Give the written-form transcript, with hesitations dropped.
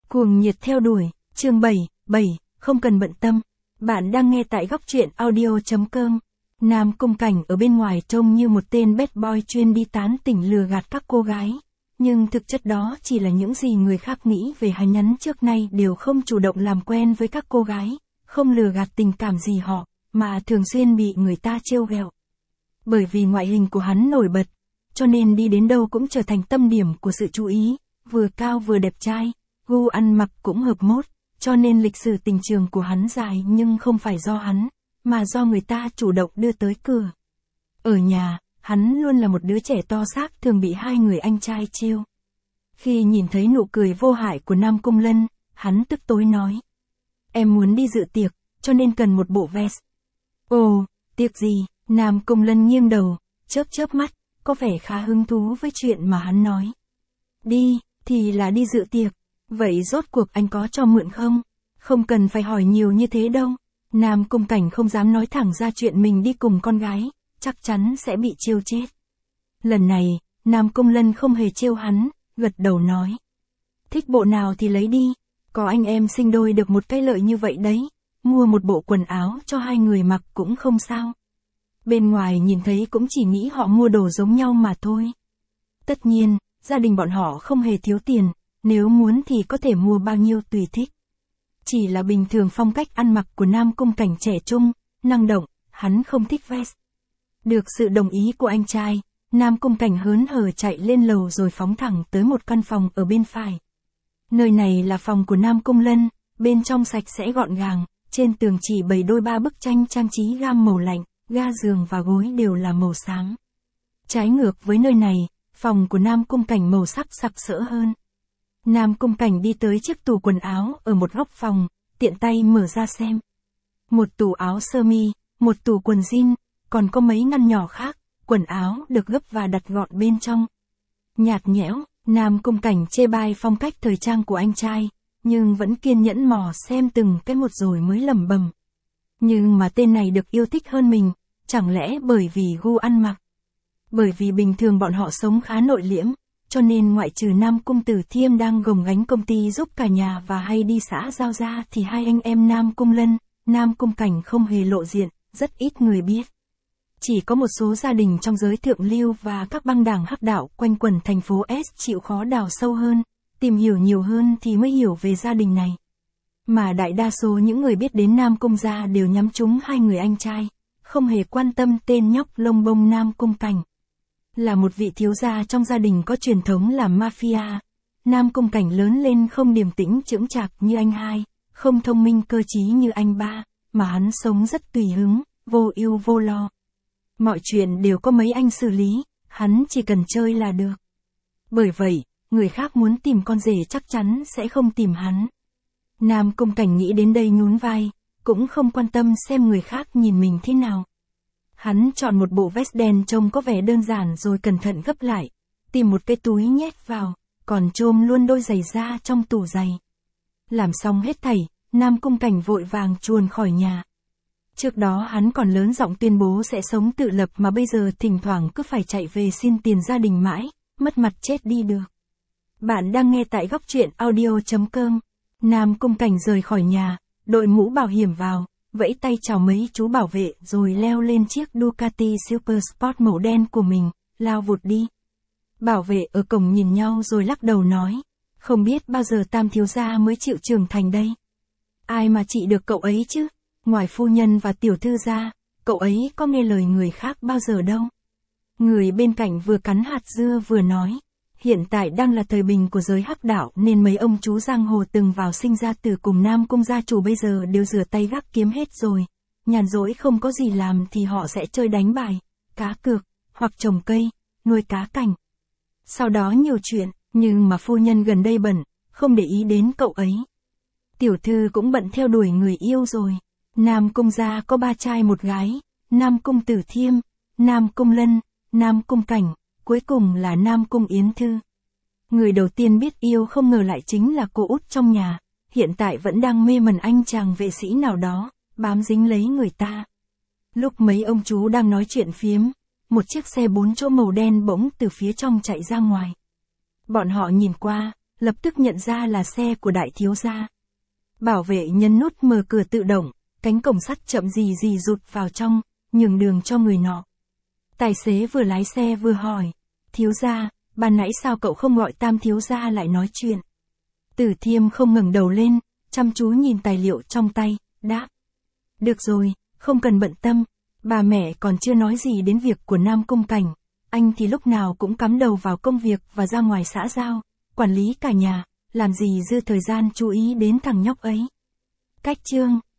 Cuồng nhiệt theo đuổi, chương 7, không cần bận tâm. Bạn đang nghe tại góc truyện audio.com. Nam Cung Cảnh ở bên ngoài trông như một tên bad boy chuyên đi tán tỉnh lừa gạt các cô gái. Nhưng thực chất đó chỉ là những gì người khác nghĩ về hắn. Nhắn trước nay đều không chủ động làm quen với các cô gái, không lừa gạt tình cảm gì họ, mà thường xuyên bị người ta trêu ghẹo. Bởi vì ngoại hình của hắn nổi bật, cho nên đi đến đâu cũng trở thành tâm điểm của sự chú ý, vừa cao vừa đẹp trai, gu ăn mặc cũng hợp mốt, cho nên lịch sử tình trường của hắn dài nhưng không phải do hắn, mà do người ta chủ động đưa tới cửa. Ở nhà, hắn luôn là một đứa trẻ to xác thường bị hai người anh trai trêu. Khi nhìn thấy nụ cười vô hại của Nam Cung Lân, hắn tức tối nói. Em muốn đi dự tiệc, cho nên cần một bộ vest. Ồ, tiệc gì? Nam Cung Lân nghiêng đầu, chớp mắt, có vẻ khá hứng thú với chuyện mà hắn nói. Đi, thì là đi dự tiệc. Vậy rốt cuộc anh có cho mượn không? Không cần phải hỏi nhiều như thế đâu. Nam Cung Cảnh không dám nói thẳng ra chuyện mình đi cùng con gái, chắc chắn sẽ bị trêu chết. Lần này, Nam Cung Lân không hề trêu hắn, gật đầu nói. Thích bộ nào thì lấy đi, có anh em sinh đôi được một cái lợi như vậy đấy, mua một bộ quần áo cho hai người mặc cũng không sao. Bên ngoài nhìn thấy cũng chỉ nghĩ họ mua đồ giống nhau mà thôi. Tất nhiên, gia đình bọn họ không hề thiếu tiền, nếu muốn thì có thể mua bao nhiêu tùy thích. Chỉ là bình thường phong cách ăn mặc của Nam Cung Cảnh trẻ trung, năng động, hắn không thích vest. Được sự đồng ý của anh trai, Nam Cung Cảnh hớn hở chạy lên lầu rồi phóng thẳng tới một căn phòng ở bên phải. Nơi này là phòng của Nam Cung Lân, bên trong sạch sẽ gọn gàng, trên tường chỉ bày đôi ba bức tranh trang trí gam màu lạnh, ga giường và gối đều là màu xám. Trái ngược với nơi này, phòng của Nam Cung Cảnh màu sắc sặc sỡ hơn. Nam Cung Cảnh đi tới chiếc tủ quần áo ở một góc phòng, tiện tay mở ra xem. Một tủ áo sơ mi, một tủ quần jean, còn có mấy ngăn nhỏ khác, quần áo được gấp và đặt gọn bên trong. Nhạt nhẽo, Nam Cung Cảnh chê bai phong cách thời trang của anh trai, nhưng vẫn kiên nhẫn mò xem từng cái một rồi mới lẩm bẩm. Nhưng mà tên này được yêu thích hơn mình, chẳng lẽ bởi vì gu ăn mặc? Bởi vì bình thường bọn họ sống khá nội liễm, cho nên ngoại trừ Nam Cung Tử Thiêm đang gồng gánh công ty giúp cả nhà và hay đi xã giao ra thì hai anh em Nam Cung Lân, Nam Cung Cảnh không hề lộ diện, rất ít người biết. Chỉ có một số gia đình trong giới thượng lưu và các băng đảng hắc đạo quanh quẩn thành phố S chịu khó đào sâu hơn, tìm hiểu nhiều hơn thì mới hiểu về gia đình này. Mà đại đa số những người biết đến Nam Cung gia đều nhắm trúng hai người anh trai, không hề quan tâm tên nhóc lông bông Nam Cung Cảnh. Là một vị thiếu gia trong gia đình có truyền thống làm mafia, Nam Cung Cảnh lớn lên không điềm tĩnh chững chạc như anh hai, không thông minh cơ trí như anh ba, mà hắn sống rất tùy hứng, vô ưu vô lo. Mọi chuyện đều có mấy anh xử lý, hắn chỉ cần chơi là được. Bởi vậy, người khác muốn tìm con rể chắc chắn sẽ không tìm hắn. Nam Cung Cảnh nghĩ đến đây nhún vai, cũng không quan tâm xem người khác nhìn mình thế nào. Hắn chọn một bộ vest đen trông có vẻ đơn giản rồi cẩn thận gấp lại, tìm một cái túi nhét vào, còn chôm luôn đôi giày ra trong tủ giày. Làm xong hết thảy, Nam Cung Cảnh vội vàng chuồn khỏi nhà. Trước đó hắn còn lớn giọng tuyên bố sẽ sống tự lập mà bây giờ thỉnh thoảng cứ phải chạy về xin tiền gia đình mãi, mất mặt chết đi được. Bạn đang nghe tại góc truyện audio.com. Nam Cung Cảnh rời khỏi nhà, đội mũ bảo hiểm vào, vẫy tay chào mấy chú bảo vệ rồi leo lên chiếc Ducati Super Sport màu đen của mình, lao vụt đi. Bảo vệ ở cổng nhìn nhau rồi lắc đầu nói, không biết bao giờ Tam thiếu gia mới chịu trưởng thành đây. Ai mà trị được cậu ấy chứ, ngoài phu nhân và tiểu thư ra, cậu ấy có nghe lời người khác bao giờ đâu. Người bên cạnh vừa cắn hạt dưa vừa nói, hiện tại đang là thời bình của giới hắc đạo nên mấy ông chú giang hồ từng vào sinh ra tử cùng Nam Cung gia chủ bây giờ đều rửa tay gác kiếm hết rồi. Nhàn rỗi không có gì làm thì họ sẽ chơi đánh bài, cá cược, hoặc trồng cây, nuôi cá cảnh. Sau đó nhiều chuyện, nhưng mà phu nhân gần đây bận, không để ý đến cậu ấy. Tiểu thư cũng bận theo đuổi người yêu rồi. Nam Cung gia có 3 trai một gái, Nam Cung Tử Thiêm, Nam Cung Lân, Nam Cung Cảnh, cuối cùng là Nam Cung Yến Thư. Người đầu tiên biết yêu không ngờ lại chính là cô út trong nhà, hiện tại vẫn đang mê mẩn anh chàng vệ sĩ nào đó, bám dính lấy người ta. Lúc mấy ông chú đang nói chuyện phiếm, một chiếc xe 4 chỗ màu đen bỗng từ phía trong chạy ra ngoài. Bọn họ nhìn qua, lập tức nhận ra là xe của đại thiếu gia. Bảo vệ nhấn nút mở cửa tự động, cánh cổng sắt chậm gì gì rụt vào trong, nhường đường cho người nọ. Tài xế vừa lái xe vừa hỏi, thiếu gia, ban nãy sao cậu không gọi Tam thiếu gia lại nói chuyện? Tử Thiêm không ngẩng đầu lên, chăm chú nhìn tài liệu trong tay, đáp. Được rồi, không cần bận tâm, bà mẹ còn chưa nói gì đến việc của Nam Cung Cảnh, anh thì lúc nào cũng cắm đầu vào công việc và ra ngoài xã giao, quản lý cả nhà, làm gì dư thời gian chú ý đến thằng nhóc ấy. Cách chương